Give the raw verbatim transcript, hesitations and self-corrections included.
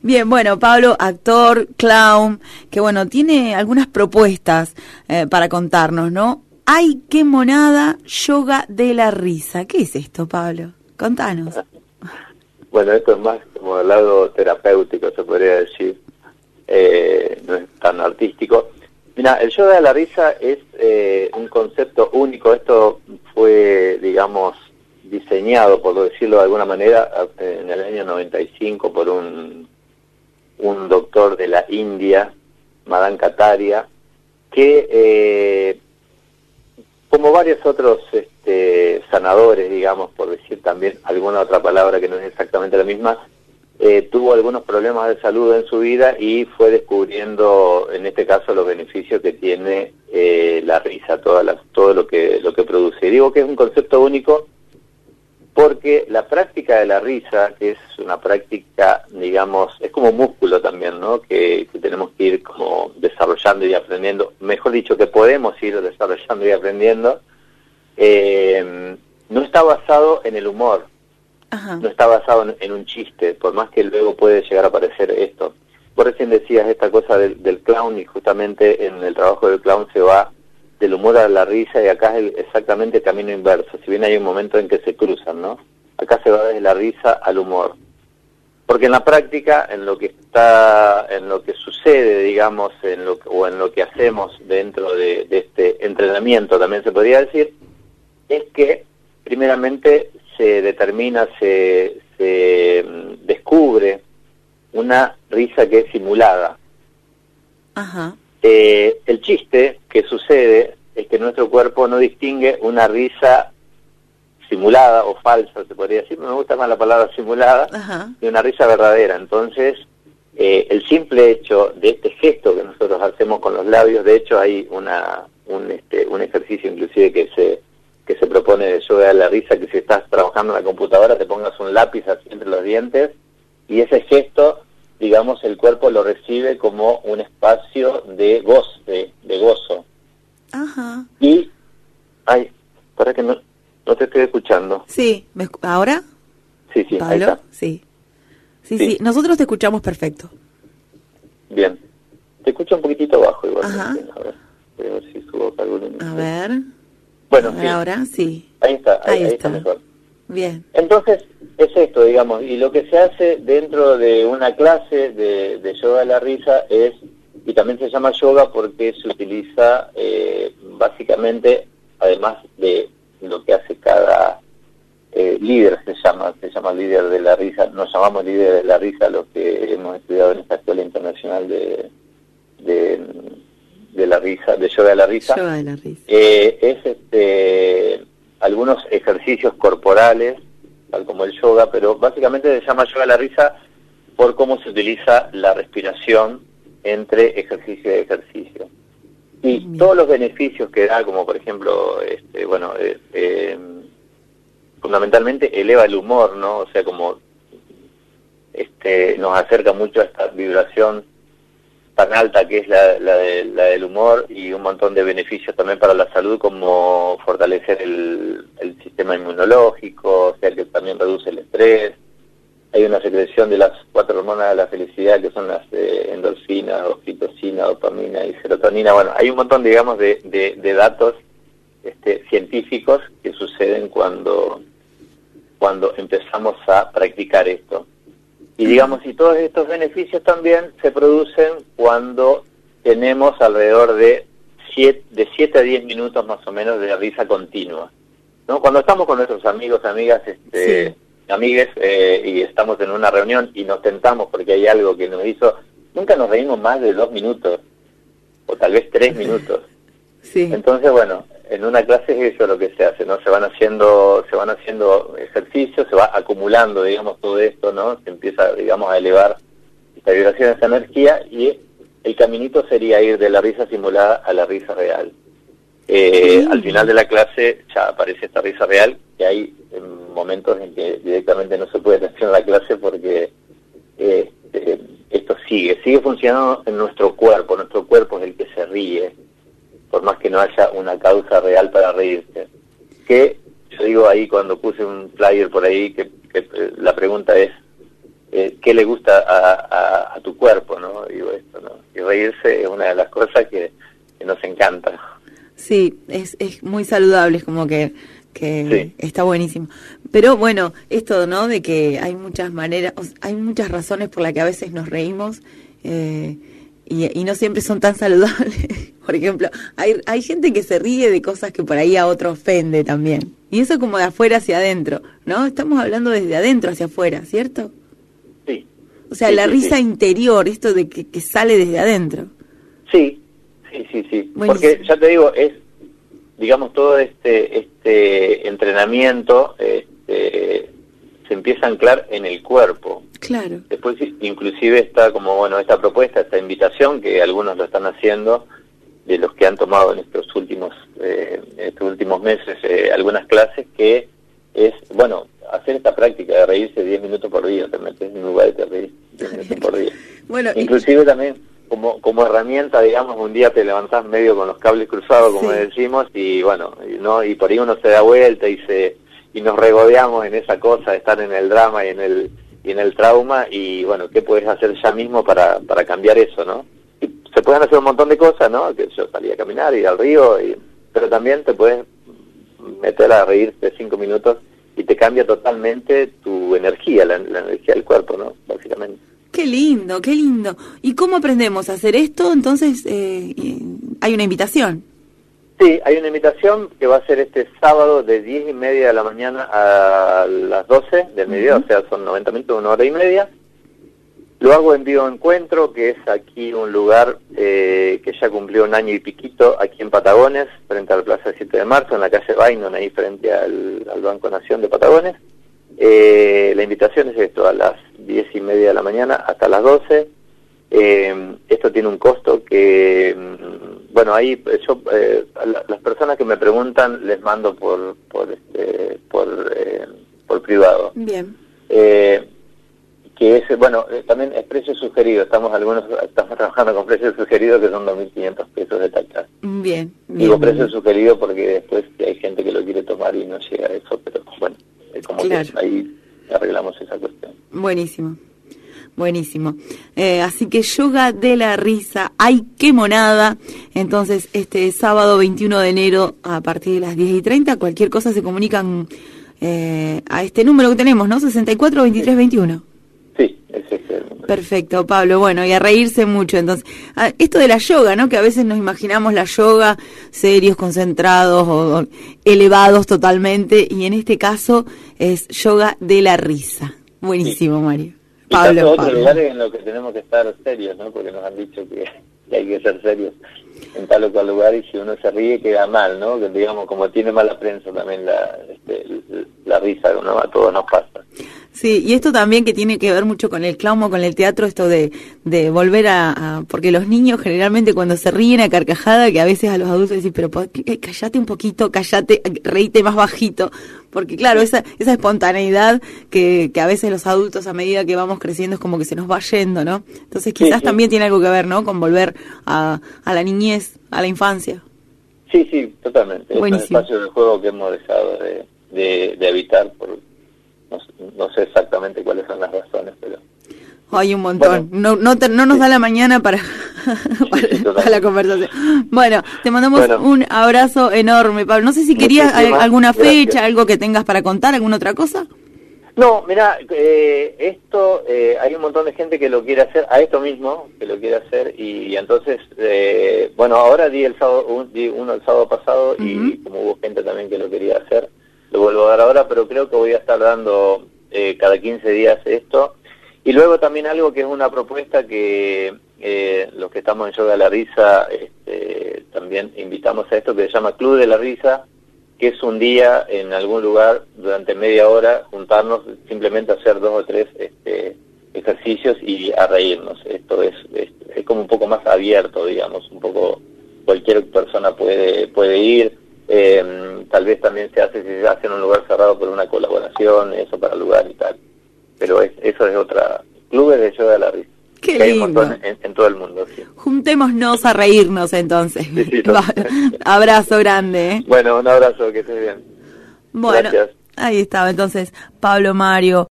Bien, bueno, Pablo, actor, clown, que bueno, tiene algunas propuestas eh, para contarnos, ¿no? ¡Ay, qué monada! Yoga de la risa. ¿Qué es esto, Pablo? Contanos. Bueno, esto es más como el lado terapéutico, se podría decir. Eh, no es tan artístico. Mira, el yoga de la risa es eh, un concepto único. Esto fue, digamos, diseñado, por decirlo de alguna manera, en el año noventa y cinco por un, un doctor de la India, Madan Kataria, que, eh, como varios otros este, sanadores, digamos, por decir también alguna otra palabra que no es exactamente la misma, eh, tuvo algunos problemas de salud en su vida y fue descubriendo, en este caso, los beneficios que tiene eh, la risa, toda la, todo lo que, lo que produce. Y digo que es un concepto único porque la práctica de la risa, que es una práctica, digamos, es como músculo también, ¿no? Que, que tenemos que ir como desarrollando y aprendiendo, mejor dicho, que podemos ir desarrollando y aprendiendo, eh, no está basado en el humor, Ajá. no está basado en, en un chiste, por más que luego puede llegar a aparecer esto. Vos recién decías esta cosa del, del clown, y justamente en el trabajo del clown se va del humor a la risa, y acá es el, exactamente el camino inverso, si bien hay un momento en que se cruzan, ¿no? Acá se va desde la risa al humor. Porque en la práctica, en lo que está, en lo que sucede, digamos, en lo que, o en lo que hacemos dentro de, de este entrenamiento, también se podría decir, es que primeramente se determina, se, se descubre una risa que es simulada. Ajá. Eh, el chiste que sucede es que nuestro cuerpo no distingue una risa simulada o falsa, se podría decir, me gusta más la palabra simulada, Ajá. de una risa verdadera. Entonces, eh, el simple hecho de este gesto que nosotros hacemos con los labios, de hecho hay una un, este, un ejercicio inclusive que se que se propone de yoga de la risa, que si estás trabajando en la computadora te pongas un lápiz así entre los dientes, y ese gesto, digamos, el cuerpo lo recibe como un espacio de gozo, de, de gozo. Ajá. Y, ay, para que no, no te estoy escuchando. Sí, ¿me escu- ¿ahora? Sí, sí, ahí ¿Pablo? está. Sí. sí. Sí. Sí, nosotros te escuchamos perfecto. Bien. Te escucho un poquitito bajo igual. Ajá. A ver, voy a ver si subo acá el volumen. A ver. Bueno, A ver, sí. ahora sí. Ahí está, ahí, Ahí ahí está. está mejor. Bien. Entonces, es esto, digamos, y lo que se hace dentro de una clase de, de yoga de la risa es, y también se llama yoga porque se utiliza eh, básicamente, además de lo que hace cada eh, líder, se llama, se llama líder de la risa, nos llamamos líder de la risa los que hemos estudiado en esta escuela internacional de, de, de la risa, de yoga de la risa, Yoga de la risa. eh, es este algunos ejercicios corporales, tal como el yoga, pero básicamente se llama yoga de la risa por cómo se utiliza la respiración entre ejercicio y ejercicio. Y Bien. todos los beneficios que da, como por ejemplo, este, bueno, eh, eh, fundamentalmente eleva el humor, ¿no? O sea, como este nos acerca mucho a esta vibración tan alta que es la, la, de, la del humor, y un montón de beneficios también para la salud, como fortalecer el, el sistema inmunológico, o sea que también reduce el estrés. Hay una secreción de las cuatro hormonas de la felicidad, que son las eh, endorfinas, oxitocina, dopamina y serotonina. Bueno, hay un montón, digamos, de, de, de datos este, científicos que suceden cuando, cuando empezamos a practicar esto. Y digamos, y todos estos beneficios también se producen cuando tenemos alrededor de siete, de siete a diez minutos más o menos de risa continua, ¿no? Cuando estamos con nuestros amigos, amigas, este, Sí. amigues, eh, y estamos en una reunión y nos tentamos porque hay algo que nos hizo, nunca nos reímos más de dos minutos, o tal vez tres minutos. Sí. Entonces, bueno, en una clase es eso lo que se hace, ¿no? Se van haciendo, se van haciendo ejercicios, se va acumulando, digamos, todo esto, ¿no? Se empieza, digamos, a elevar esta vibración, esta energía, y el caminito sería ir de la risa simulada a la risa real. Eh, Sí. Al final de la clase ya aparece esta risa real, que hay momentos en que directamente no se puede terminar la clase porque eh, eh, esto sigue, sigue funcionando en nuestro cuerpo, nuestro cuerpo es el que se ríe, por más que no haya una causa real para reírse. Que yo digo ahí cuando puse un flyer por ahí, que, que la pregunta es, eh, ¿qué le gusta a, tu cuerpo, ¿no? Digo esto, ¿no? Y reírse es una de las cosas que, que nos encanta. Sí, es, es muy saludable, es como que, que sí. Está buenísimo. Pero bueno, esto, ¿no? De que hay muchas maneras, hay muchas razones por las que a veces nos reímos eh, y, y no siempre son tan saludables. Por ejemplo, hay, hay gente que se ríe de cosas que por ahí a otro ofende también. Y eso como de afuera hacia adentro, ¿no? Estamos hablando desde adentro hacia afuera, ¿cierto? Sí. O sea, sí, la sí, risa sí. interior, esto de que, que sale desde adentro. Sí, sí, sí, sí. Buenísimo. Porque ya te digo, es, digamos, todo este este entrenamiento este, se empieza a anclar en el cuerpo. Claro. Después inclusive está como, bueno, esta propuesta, esta invitación que algunos lo están haciendo, de los que han tomado en estos últimos eh, estos últimos meses eh, algunas clases, que es, bueno, hacer esta práctica de reírse diez minutos por día, te metes en un lugar y te reís diez minutos por día. Bueno, inclusive y... también como como herramienta, digamos, un día te levantás medio con los cables cruzados, como sí. decimos, y bueno, y, no y por ahí uno se da vuelta y se y nos regodeamos en esa cosa de estar en el drama y en el y en el trauma, y bueno, ¿qué puedes hacer ya mismo para para cambiar eso, no? Se pueden hacer un montón de cosas, ¿no? Que yo salí a caminar, ir al río, y, pero también te puedes meter a reírte cinco minutos y te cambia totalmente tu energía, la, la energía del cuerpo, ¿no? Básicamente. Qué lindo, qué lindo. ¿Y cómo aprendemos a hacer esto? Entonces, eh, hay una invitación. Sí, hay una invitación que va a ser este sábado de diez y media de la mañana a las doce del mediodía, uh-huh. O sea, son noventa minutos, una hora y media. Lo hago en Vivo Encuentro, que es aquí un lugar eh, que ya cumplió un año y piquito, aquí en Patagones, frente a la Plaza siete de marzo, en la calle Bainon, ahí frente al, al Banco Nación de Patagones. Eh, la invitación es esto, a las diez y media de la mañana hasta las doce. Eh, esto tiene un costo que, bueno, ahí yo, eh, a la, las personas que me preguntan les mando por por este, por, eh, por privado. Bien. Eh, que es, bueno, eh, también es precio sugerido, estamos algunos estamos trabajando con precios sugeridos que son dos mil quinientos pesos de taxa. Bien, bien. Digo precio sugerido porque después hay gente que lo quiere tomar y no llega a eso, pero bueno, es como claro. Que ahí arreglamos esa cuestión. Buenísimo, buenísimo. Eh, así que yoga de la risa, ¡ay qué monada! Entonces, este sábado veintiuno de enero a partir de las diez y treinta, cualquier cosa se comunican eh, a este número que tenemos, ¿no? sesenta y cuatro, veintitrés, veintiuno. Sí, ese es el número. Perfecto, Pablo. Bueno, y a reírse mucho. Entonces, esto de la yoga, ¿no? Que a veces nos imaginamos la yoga serios, concentrados o, o elevados totalmente, y en este caso es yoga de la risa. Buenísimo, sí. Mario. Y Pablo, otros Pablo. lugares en los que tenemos que estar serios, ¿no? Porque nos han dicho que, que hay que ser serios en tal o cual lugar, y si uno se ríe queda mal, ¿no? Que digamos, como tiene mala prensa también la, este, la risa, ¿no? A todos nos pasa. Sí, y esto también que tiene que ver mucho con el clown o con el teatro, esto de, de volver a, a... Porque los niños generalmente cuando se ríen a carcajada, que a veces a los adultos decís, pero cállate un poquito, cállate, reíte más bajito. Porque claro, esa esa espontaneidad que, que a veces los adultos a medida que vamos creciendo es como que se nos va yendo, ¿no? Entonces quizás sí, sí. también tiene algo que ver, ¿no? Con volver a, a la niñez, a la infancia. Sí, sí, totalmente. Buenísimo. Es un espacio de juego que hemos dejado de, de, de habitar por... No, no sé exactamente cuáles son las razones, pero... Hay un montón. Bueno, no no, te, no nos sí. da la mañana para, para, sí, para la conversación. Bueno, te mandamos bueno. un abrazo enorme, Pablo. No sé si querías alguna fecha, gracias. Algo que tengas para contar, alguna otra cosa. No, mira, eh, esto, eh, hay un montón de gente que lo quiere hacer, a esto mismo, que lo quiere hacer, y, y entonces, eh, bueno, ahora di el sábado, un, di uno el sábado pasado, uh-huh. Y como hubo gente también que lo quería hacer, lo vuelvo a dar ahora, pero creo que voy a estar dando eh, cada quince días esto. Y luego también algo que es una propuesta que eh, los que estamos en Yoga de la Risa este, también invitamos a esto, que se llama Club de la Risa, que es un día en algún lugar durante media hora juntarnos, simplemente hacer dos o tres este, ejercicios y a reírnos. Esto es, es, es como un poco más abierto, digamos, un poco cualquier persona puede puede ir. Eh, tal vez también se hace si se hace en un lugar cerrado por una colaboración, eso para el lugar y tal. Pero es, eso es otra... Clubes de Yoga de la Risa. Qué lindo. Hay un montón en, en todo el mundo, sí. Juntémonos a reírnos entonces. Sí, sí, abrazo grande. ¿eh? Bueno, un abrazo, que estés bien. Bueno, gracias. Ahí estaba entonces Pablo Mario.